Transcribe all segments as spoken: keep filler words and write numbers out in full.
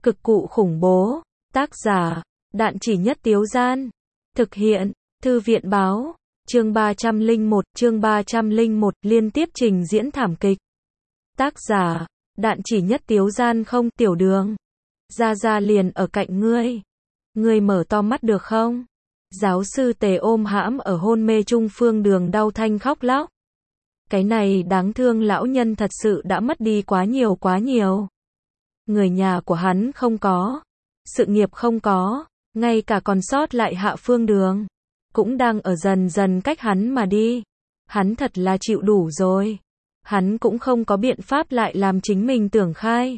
Cực cụ khủng bố. Tác giả, Đạn Chỉ Nhất Tiếu Gian. Thực hiện, Thư viện Báo. Chương ba trăm lẻ một, chương ba trăm lẻ một, liên tiếp trình diễn thảm kịch. Tác giả, Đạn Chỉ Nhất Tiếu Gian. Không, Tiểu Đường. Gia Gia liền ở cạnh ngươi. Ngươi mở to mắt được không? Giáo sư Tề ôm hãm ở hôn mê trung Phương Đường đau thanh khóc lóc. Cái này đáng thương lão nhân thật sự đã mất đi quá nhiều quá nhiều. Người nhà của hắn không có, sự nghiệp không có, ngay cả còn sót lại Hạ Phương Đường cũng đang ở dần dần cách hắn mà đi. Hắn thật là chịu đủ rồi. Hắn cũng không có biện pháp lại làm chính mình tưởng khai.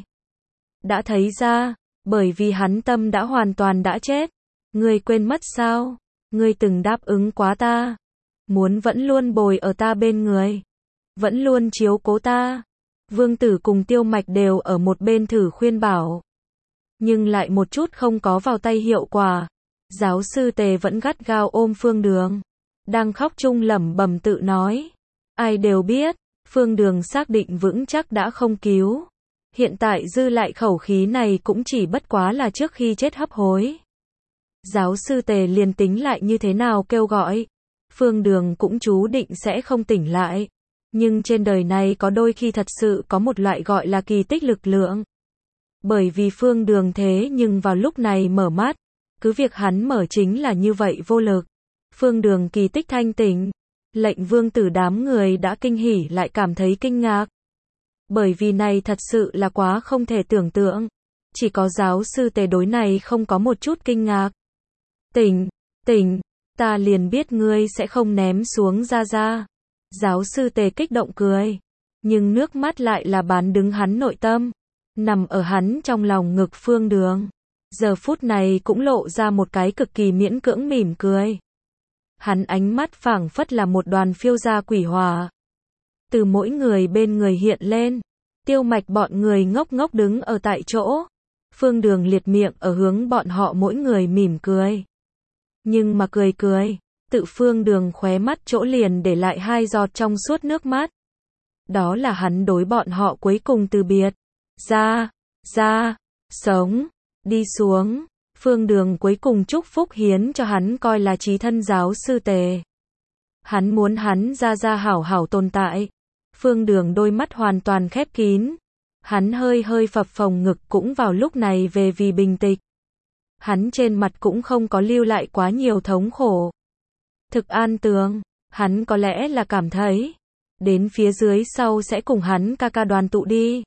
Đã thấy ra, bởi vì hắn tâm đã hoàn toàn đã chết. Ngươi quên mất sao? Ngươi từng đáp ứng quá ta, muốn vẫn luôn bồi ở ta bên người, vẫn luôn chiếu cố ta. Vương Tử cùng Tiêu Mạch đều ở một bên thử khuyên bảo, nhưng lại một chút không có vào tay hiệu quả. Giáo sư Tề vẫn gắt gao ôm Phương Đường, đang khóc chung lẩm bẩm tự nói. Ai đều biết, Phương Đường xác định vững chắc đã không cứu. Hiện tại dư lại khẩu khí này cũng chỉ bất quá là trước khi chết hấp hối. Giáo sư Tề liền tính lại như thế nào kêu gọi, Phương Đường cũng chú định sẽ không tỉnh lại. Nhưng trên đời này có đôi khi thật sự có một loại gọi là kỳ tích lực lượng. Bởi vì Phương Đường thế nhưng vào lúc này mở mắt, cứ việc hắn mở chính là như vậy vô lực. Phương Đường kỳ tích thanh tỉnh, lệnh Vương Tử đám người đã kinh hỉ lại cảm thấy kinh ngạc. Bởi vì này thật sự là quá không thể tưởng tượng. Chỉ có giáo sư Tề đối này không có một chút kinh ngạc. Tỉnh, tỉnh, ta liền biết ngươi sẽ không ném xuống Gia Gia. Giáo sư Tề kích động cười, nhưng nước mắt lại là bán đứng hắn nội tâm. Nằm ở hắn trong lòng ngực Phương Đường, giờ phút này cũng lộ ra một cái cực kỳ miễn cưỡng mỉm cười. Hắn ánh mắt phảng phất là một đoàn phiêu ra quỷ hỏa, từ mỗi người bên người hiện lên. Tiêu Mạch bọn người ngốc ngốc đứng ở tại chỗ. Phương Đường liệt miệng ở hướng bọn họ mỗi người mỉm cười. Nhưng mà cười cười, tự Phương Đường khóe mắt chỗ liền để lại hai giọt trong suốt nước mắt. Đó là hắn đối bọn họ cuối cùng từ biệt. Ra, ra, sống, đi xuống. Phương Đường cuối cùng chúc phúc hiến cho hắn coi là chí thân giáo sư Tề. Hắn muốn hắn Gia Gia hảo hảo tồn tại. Phương Đường đôi mắt hoàn toàn khép kín. Hắn hơi hơi phập phồng ngực cũng vào lúc này về vì bình tịch. Hắn trên mặt cũng không có lưu lại quá nhiều thống khổ. Thực an tường, hắn có lẽ là cảm thấy, đến phía dưới sau sẽ cùng hắn ca ca đoàn tụ đi.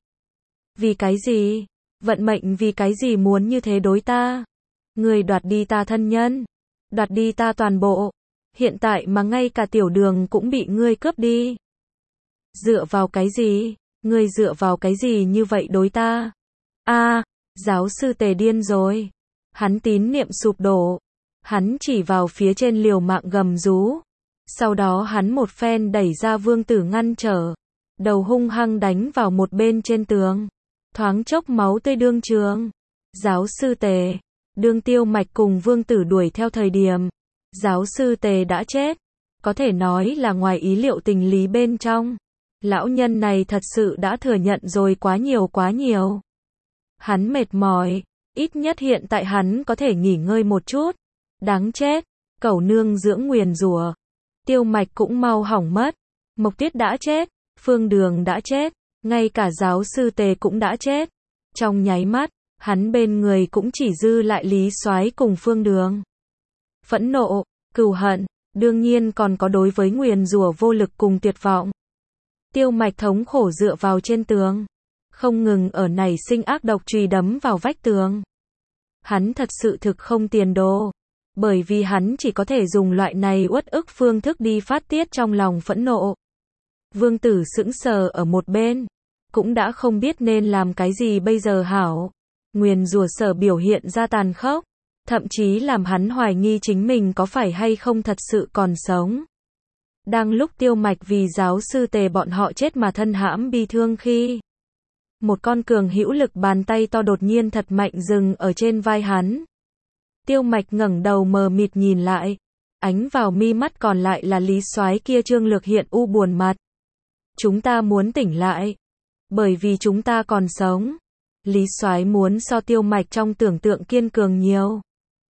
Vì cái gì? Vận mệnh vì cái gì muốn như thế đối ta? Ngươi đoạt đi ta thân nhân, đoạt đi ta toàn bộ. Hiện tại mà ngay cả Tiểu Đường cũng bị ngươi cướp đi. Dựa vào cái gì? Ngươi dựa vào cái gì như vậy đối ta? A, à, giáo sư Tề điên rồi. Hắn tín niệm sụp đổ. Hắn chỉ vào phía trên liều mạng gầm rú. Sau đó hắn một phen đẩy ra Vương Tử ngăn trở. Đầu hung hăng đánh vào một bên trên tường. Thoáng chốc máu tươi đương trường. Giáo sư Tề, đương Tiêu Mạch cùng Vương Tử đuổi theo thời điểm, giáo sư Tề đã chết. Có thể nói là ngoài ý liệu tình lý bên trong. Lão nhân này thật sự đã thừa nhận rồi quá nhiều quá nhiều. Hắn mệt mỏi, ít nhất hiện tại hắn có thể nghỉ ngơi một chút. Đáng chết, cẩu nương dưỡng nguyền rủa. Tiêu Mạch cũng mau hỏng mất. Mộc Tiết đã chết, Phương Đường đã chết, ngay cả giáo sư Tề cũng đã chết. Trong nháy mắt, hắn bên người cũng chỉ dư lại Lý Soái cùng Phương Đường. Phẫn nộ, cừu hận, đương nhiên còn có đối với nguyền rủa vô lực cùng tuyệt vọng. Tiêu Mạch thống khổ dựa vào trên tường, không ngừng ở nảy sinh ác độc chùy đấm vào vách tường. Hắn thật sự thực không tiền đồ, bởi vì hắn chỉ có thể dùng loại này uất ức phương thức đi phát tiết trong lòng phẫn nộ. Vương Tử sững sờ ở một bên, cũng đã không biết nên làm cái gì bây giờ hảo. Nguyền rủa sở biểu hiện ra tàn khốc, thậm chí làm hắn hoài nghi chính mình có phải hay không thật sự còn sống. Đang lúc Tiêu Mạch vì giáo sư Tề bọn họ chết mà thân hãm bi thương khi, một con cường hữu lực bàn tay to đột nhiên thật mạnh dừng ở trên vai hắn. Tiêu Mạch ngẩng đầu mờ mịt nhìn lại, ánh vào mi mắt còn lại là Lý Soái kia trương lược hiện u buồn mặt. Chúng ta muốn tỉnh lại, bởi vì chúng ta còn sống. Lý Soái muốn so Tiêu Mạch trong tưởng tượng kiên cường nhiều.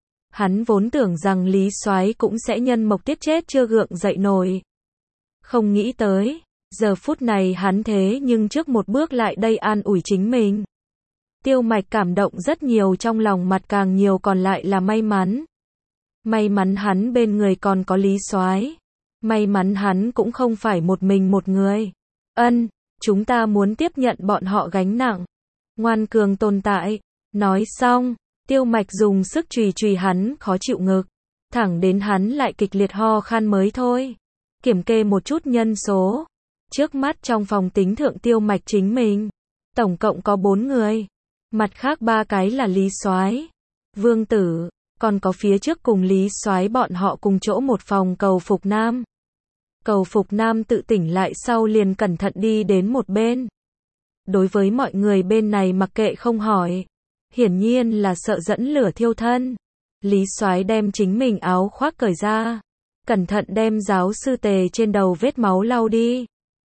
Hắn vốn tưởng rằng Lý Soái cũng sẽ nhân mộc tiết chết chưa gượng dậy nổi. Không nghĩ tới, giờ phút này hắn thế nhưng trước một bước lại đây an ủi chính mình. Tiêu Mạch cảm động rất nhiều, trong lòng mặt càng nhiều còn lại là may mắn. May mắn hắn bên người còn có Lý Soái. May mắn hắn cũng không phải một mình một người. Ân, chúng ta muốn tiếp nhận bọn họ gánh nặng. Ngoan cường tồn tại. Nói xong, Tiêu Mạch dùng sức chùy chùy hắn khó chịu ngực. Thẳng đến hắn lại kịch liệt ho khan mới thôi. Kiểm kê một chút nhân số. Trước mắt trong phòng tính thượng Tiêu Mạch chính mình. Tổng cộng có bốn người. Mặt khác ba cái là Lý Soái, Vương Tử, còn có phía trước cùng Lý Soái bọn họ cùng chỗ một phòng Cầu Phục Nam. Cầu Phục Nam tự tỉnh lại sau liền cẩn thận đi đến một bên. Đối với mọi người bên này mặc kệ không hỏi. Hiển nhiên là sợ dẫn lửa thiêu thân. Lý Soái đem chính mình áo khoác cởi ra. Cẩn thận đem giáo sư Tề trên đầu vết máu lau đi.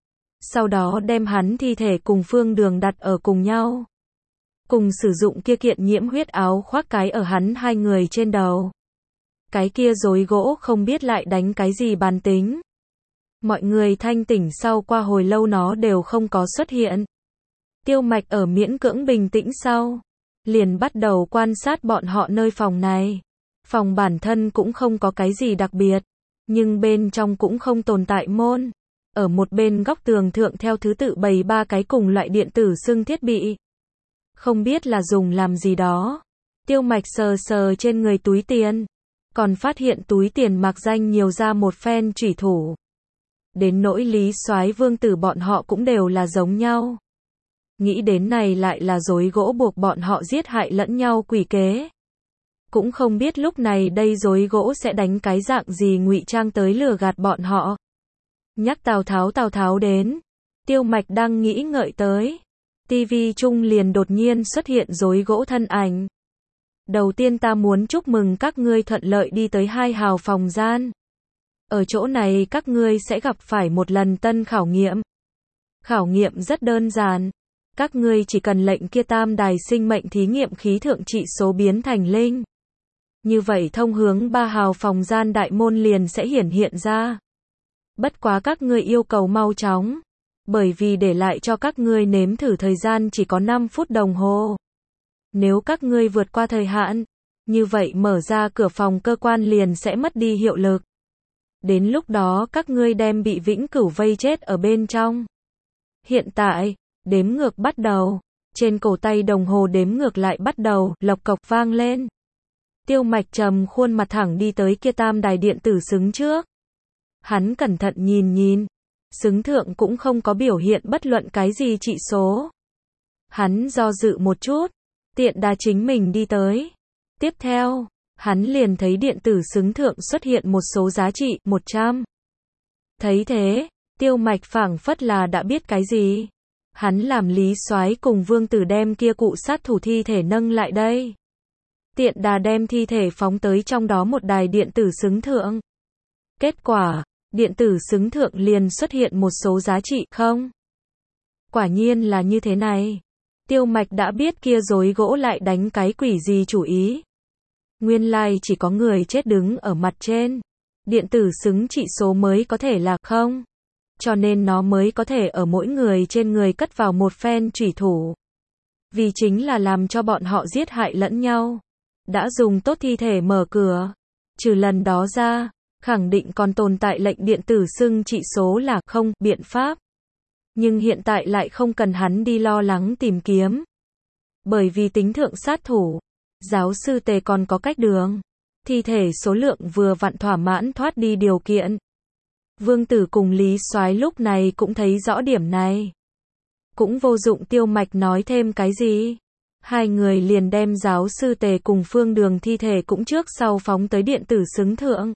Sau đó đem hắn thi thể cùng Phương Đường đặt ở cùng nhau. Cùng sử dụng kia kiện nhiễm huyết áo khoác cái ở hắn hai người trên đầu. Cái kia rối gỗ không biết lại đánh cái gì bàn tính. Mọi người thanh tỉnh sau qua hồi lâu nó đều không có xuất hiện. Tiêu Mạch ở miễn cưỡng bình tĩnh sau. Liền bắt đầu quan sát bọn họ nơi phòng này. Phòng bản thân cũng không có cái gì đặc biệt. Nhưng bên trong cũng không tồn tại môn. Ở một bên góc tường thượng theo thứ tự bày ba cái cùng loại điện tử xưng thiết bị. Không biết là dùng làm gì đó. Tiêu Mạch sờ sờ trên người túi tiền. Còn phát hiện túi tiền mạc danh nhiều ra một phen chủy thủ. Đến nỗi Lý Soái Vương Tử bọn họ cũng đều là giống nhau. Nghĩ đến này lại là rối gỗ buộc bọn họ giết hại lẫn nhau quỷ kế. Cũng không biết lúc này đây rối gỗ sẽ đánh cái dạng gì ngụy trang tới lừa gạt bọn họ. Nhắc Tào Tháo Tào Tháo đến. Tiêu Mạch đang nghĩ ngợi tới. Tivi chung liền đột nhiên xuất hiện rối gỗ thân ảnh. Đầu tiên ta muốn chúc mừng các ngươi thuận lợi đi tới hai hào phòng gian. Ở chỗ này các ngươi sẽ gặp phải một lần tân khảo nghiệm. Khảo nghiệm rất đơn giản. Các ngươi chỉ cần lệnh kia tam đài sinh mệnh thí nghiệm khí thượng trị số biến thành linh. Như vậy thông hướng ba hào phòng gian đại môn liền sẽ hiển hiện ra. Bất quá các ngươi yêu cầu mau chóng. Bởi vì để lại cho các ngươi nếm thử thời gian chỉ có năm phút đồng hồ. Nếu các ngươi vượt qua thời hạn, như vậy mở ra cửa phòng cơ quan liền sẽ mất đi hiệu lực. Đến lúc đó các ngươi đem bị vĩnh cửu vây chết ở bên trong. Hiện tại, đếm ngược bắt đầu. Trên cổ tay đồng hồ đếm ngược lại bắt đầu, lộc cộc vang lên. Tiêu Mạch trầm khuôn mặt thẳng đi tới kia tam đài điện tử xứng trước. Hắn cẩn thận nhìn nhìn. Xứng thượng cũng không có biểu hiện bất luận cái gì trị số. Hắn do dự một chút, tiện đà chính mình đi tới. Tiếp theo, hắn liền thấy điện tử xứng thượng xuất hiện một số giá trị, một trăm. Thấy thế, Tiêu Mạch phảng phất là đã biết cái gì. Hắn làm Lý Soái cùng Vương Tử đem kia cụ sát thủ thi thể nâng lại đây. Tiện đà đem thi thể phóng tới trong đó một đài điện tử xứng thượng. Kết quả, điện tử xứng thượng liền xuất hiện một số giá trị không. Quả nhiên là như thế này. Tiêu Mạch đã biết kia rối gỗ lại đánh cái quỷ gì chủ ý. Nguyên lai like chỉ có người chết đứng ở mặt trên. Điện tử xứng trị số mới có thể là không. Cho nên nó mới có thể ở mỗi người trên người cất vào một phen chủy thủ. Vì chính là làm cho bọn họ giết hại lẫn nhau. Đã dùng tốt thi thể mở cửa. Trừ lần đó ra, khẳng định còn tồn tại lệnh điện tử xưng trị số là không biện pháp. Nhưng hiện tại lại không cần hắn đi lo lắng tìm kiếm. Bởi vì tính thượng sát thủ, giáo sư Tề còn có cách đường. Thi thể số lượng vừa vặn thỏa mãn thoát đi điều kiện. Vương Tử cùng Lý Soái lúc này cũng thấy rõ điểm này. Cũng vô dụng Tiêu Mạch nói thêm cái gì. Hai người liền đem giáo sư Tề cùng Phương Đường thi thể cũng trước sau phóng tới điện tử xứng thượng.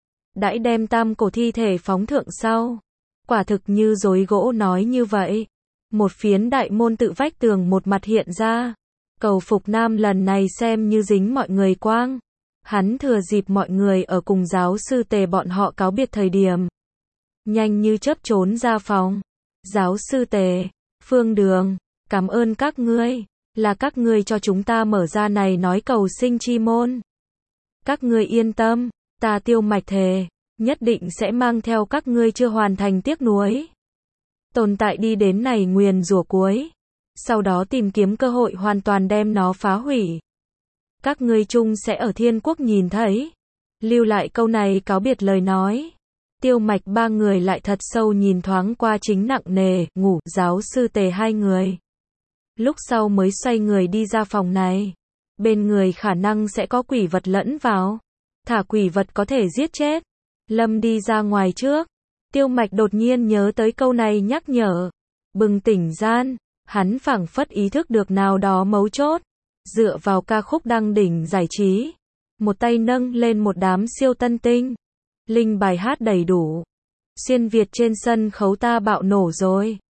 Đãi đem tam cổ thi thể phóng thượng sau. Quả thực như rối gỗ nói như vậy. Một phiến đại môn tự vách tường một mặt hiện ra. Cầu Phục Nam lần này xem như dính mọi người quang. Hắn thừa dịp mọi người ở cùng giáo sư Tề bọn họ cáo biệt thời điểm. Nhanh như chớp trốn ra phòng. Giáo sư Tề, Phương Đường, cảm ơn các ngươi. là các ngươi cho chúng ta mở ra này nói cầu sinh chi môn. Các ngươi yên tâm, ta Tiêu Mạch thề, nhất định sẽ mang theo các ngươi chưa hoàn thành tiếc nuối. Tồn tại đi đến này nguyền rủa cuối. Sau đó tìm kiếm cơ hội hoàn toàn đem nó phá hủy. Các ngươi chung sẽ ở thiên quốc nhìn thấy. Lưu lại câu này cáo biệt lời nói. Tiêu Mạch ba người lại thật sâu nhìn thoáng qua chính nặng nề, ngủ, giáo sư Tề hai người. Lúc sau mới xoay người đi ra phòng này. Bên người khả năng sẽ có quỷ vật lẫn vào. Thả quỷ vật có thể giết chết. Lâm đi ra ngoài trước. Tiêu Mạch đột nhiên nhớ tới câu này nhắc nhở. Bừng tỉnh gian, hắn phảng phất ý thức được nào đó mấu chốt. Dựa vào ca khúc đăng đỉnh giải trí. Một tay nâng lên một đám siêu tân tinh. Linh bài hát đầy đủ. Xuyên Việt trên sân khấu ta bạo nổ rồi.